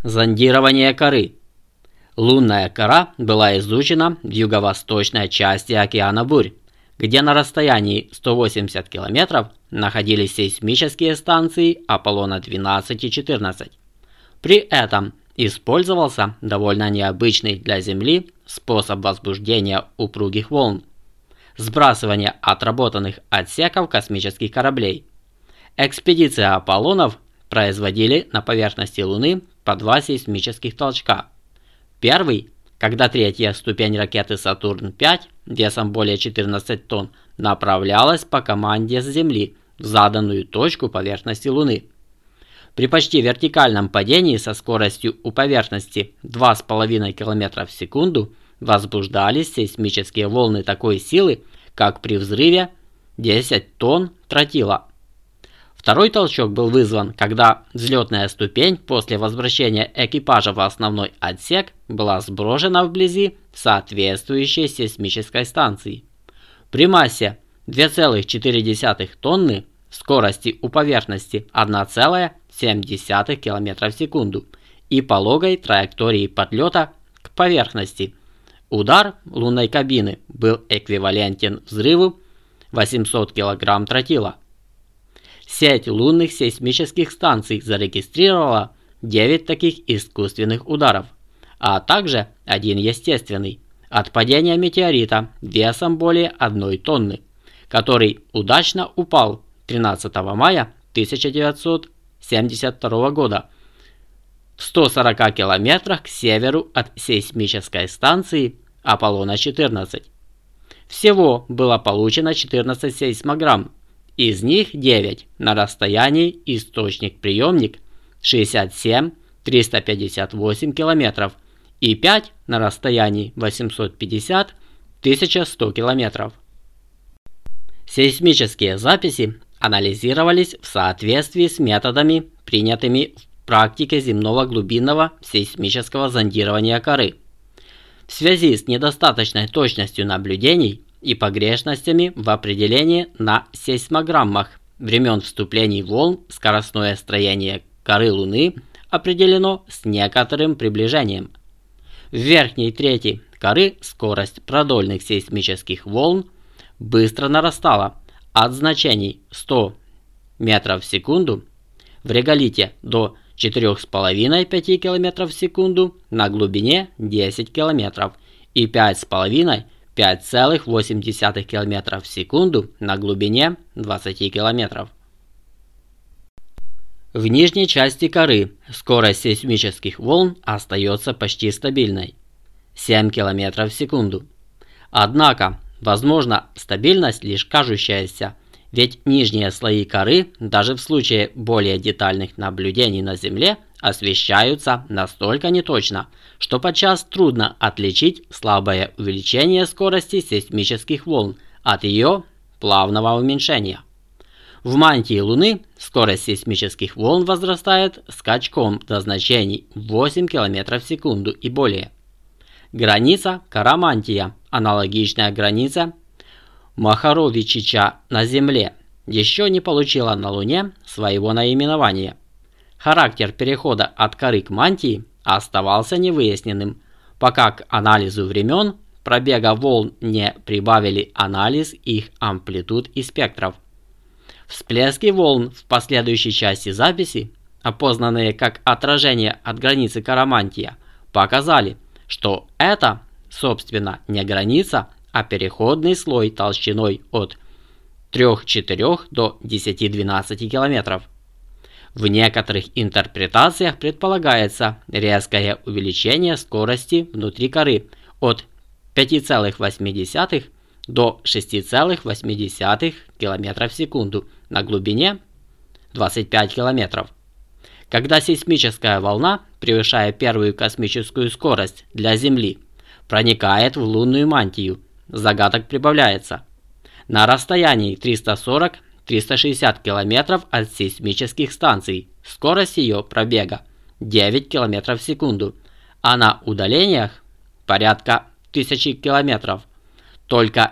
Зондирование коры. Лунная кора была изучена в юго-восточной части океана Бурь, где на расстоянии 180 км находились сейсмические станции Аполлона-12 и 14. При этом использовался довольно необычный для Земли способ возбуждения упругих волн – сбрасывание отработанных отсеков космических кораблей. Экспедиции Аполлонов производили на поверхности Луны по 2 сейсмических толчка. Первый, когда третья ступень ракеты Сатурн-5 весом более 14 тонн направлялась по команде с Земли в заданную точку поверхности Луны. При почти вертикальном падении со скоростью у поверхности 2,5 км в секунду возбуждались сейсмические волны такой силы, как при взрыве 10 тонн тротила. Второй толчок был вызван, когда взлетная ступень после возвращения экипажа в основной отсек была сброшена вблизи соответствующей сейсмической станции. При массе 2,4 тонны, скорости у поверхности 1,7 км в секунду и пологой траектории подлета к поверхности, удар лунной кабины был эквивалентен взрыву 800 кг тротила. Сеть лунных сейсмических станций зарегистрировала 9 таких искусственных ударов, а также один естественный от падения метеорита весом более 1 тонны, который удачно упал 13 мая 1972 года в 140 километрах к северу от сейсмической станции Аполлона-14. Всего было получено 14 сейсмограмм. Из них 9 на расстоянии источник-приемник 67-358 км и 5 на расстоянии 850-1100 км. Сейсмические записи анализировались в соответствии с методами, принятыми в практике земного глубинного сейсмического зондирования коры. В связи с недостаточной точностью наблюдений и погрешностями в определении на сейсмограммах времен вступлений волн скоростное строение коры Луны определено с некоторым приближением. В верхней трети коры скорость продольных сейсмических волн быстро нарастала от значений 100 метров в секунду в реголите до 4,5-5 км в секунду на глубине 10 км и 5,5-5,8 км в секунду на глубине 20 км. В нижней части коры скорость сейсмических волн остается почти стабильной – 7 км в секунду. Однако, возможно, стабильность лишь кажущаяся, ведь нижние слои коры, даже в случае более детальных наблюдений на Земле, освещаются настолько неточно, что подчас трудно отличить слабое увеличение скорости сейсмических волн от ее плавного уменьшения. В мантии Луны скорость сейсмических волн возрастает скачком до значений 8 км в секунду и более. Граница кора-мантия, аналогичная границе Махаровичича на Земле, еще не получила на Луне своего наименования. Характер перехода от коры к мантии оставался невыясненным, пока к анализу времен пробега волн не прибавили анализ их амплитуд и спектров. Всплески волн в последующей части записи, опознанные как отражение от границы кора-мантия, показали, что это, собственно, не граница, а переходный слой толщиной от 3-4 до 10-12 км. В некоторых интерпретациях предполагается резкое увеличение скорости внутри коры от 5,8 до 6,8 км в секунду на глубине 25 км. Когда сейсмическая волна, превышая первую космическую скорость для Земли, проникает в лунную мантию, загадок прибавляется. На расстоянии 340-360 км от сейсмических станций скорость ее пробега 9 км в секунду, а на удалениях порядка 1000 км только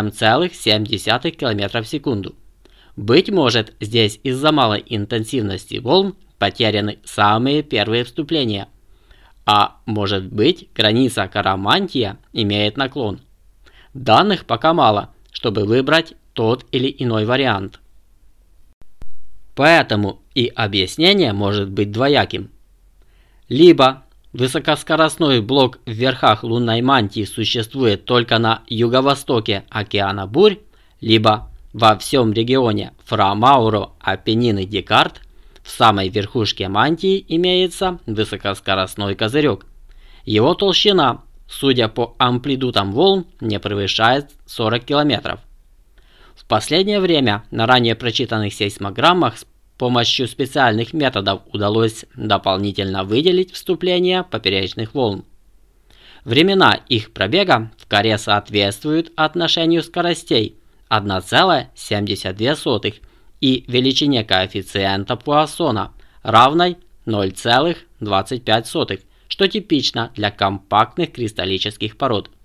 7,7 км в секунду. Быть может, здесь из-за малой интенсивности волн потеряны самые первые вступления, А может быть, граница кора-мантия имеет наклон. Данных пока мало, чтобы выбрать тот или иной вариант. Поэтому и объяснение может быть двояким. Либо высокоскоростной блок в верхах лунной мантии существует только на юго-востоке океана бурь, либо во всем регионе Фра-Мауро, Апеннины, Декарт в самой верхушке мантии имеется высокоскоростной козырек. Его толщина, судя по амплитудам волн, не превышает 40 км. В последнее время на ранее прочитанных сейсмограммах с помощью специальных методов удалось дополнительно выделить вступление поперечных волн. Времена их пробега в коре соответствуют отношению скоростей 1,72 и величине коэффициента Пуассона, равной 0,25, что типично для компактных кристаллических пород.